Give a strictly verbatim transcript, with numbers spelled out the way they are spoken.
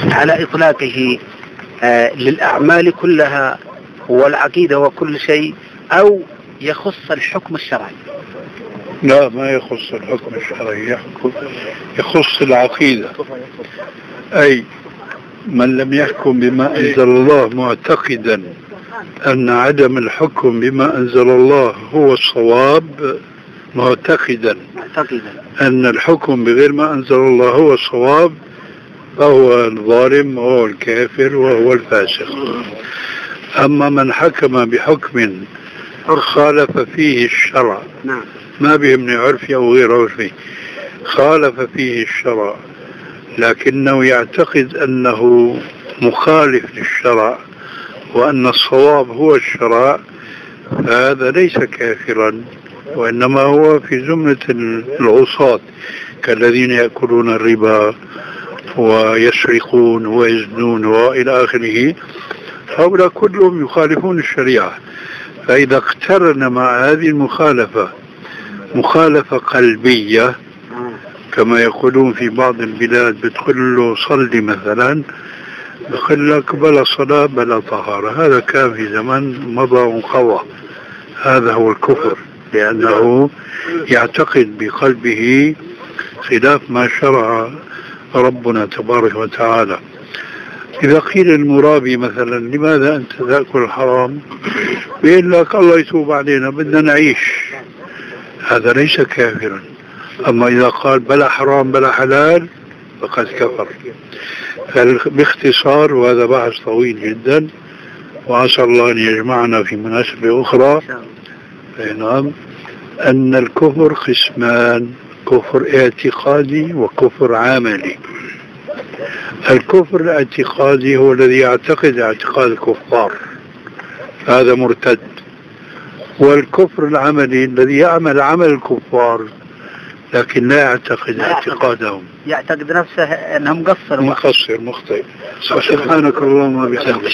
على إطلاقه آه للأعمال كلها والعقيدة وكل شيء، أو يخص الحكم الشرعي؟ لا، ما يخص الحكم الشرعي، يخص العقيدة. أي من لم يحكم بما أنزل الله معتقدا أن عدم الحكم بما أنزل الله هو الصواب، معتقدا أن الحكم بغير ما أنزل الله هو الصواب، فهو الظالم وهو الكافر وهو الفاسق. أما من حكم بحكم خالف فيه الشرع، ما بيهمني عرفي أو غير عرفي، خالف فيه الشرع لكنه يعتقد أنه مخالف للشرع وأن الصواب هو الشرع، فهذا ليس كافرا، وإنما هو في زمرة العصاة كالذين يأكلون الربا ويسرقون ويزنون وإلى آخره. هؤلاء كلهم يخالفون الشريعة. فإذا اقترن مع هذه المخالفة مخالفة قلبية كما يقولون في بعض البلاد، بتقول له صلي مثلا، بقول لك بلا صلاة بلا طهارة. هذا كان في زمن مضى وانقضى. هذا هو الكفر، لأنه يعتقد بقلبه خلاف ما شرع ربنا تبارك وتعالى. إذا قيل المرابي مثلا لماذا أنت تأكل الحرام، بيقول لك الله يتوب علينا بدنا نعيش، هذا ليس كافرا. أما إذا قال بلا حرام بلا حلال فقد كفر. باختصار، وهذا بحث طويل جدا وعسى الله أن يجمعنا في مناسبة أخرى، نعم، أن الكفر قسمان: كفر اعتقادي وكفر عملي. الكفر الاعتقادي هو الذي يعتقد اعتقاد الكفار، هذا مرتد. والكفر العملي الذي يعمل عمل الكفار لكن لا يعتقد اعتقادهم، يعتقد نفسه أنه مقصر مقصر مخطئ. سبحانك اللهم وبحمدك.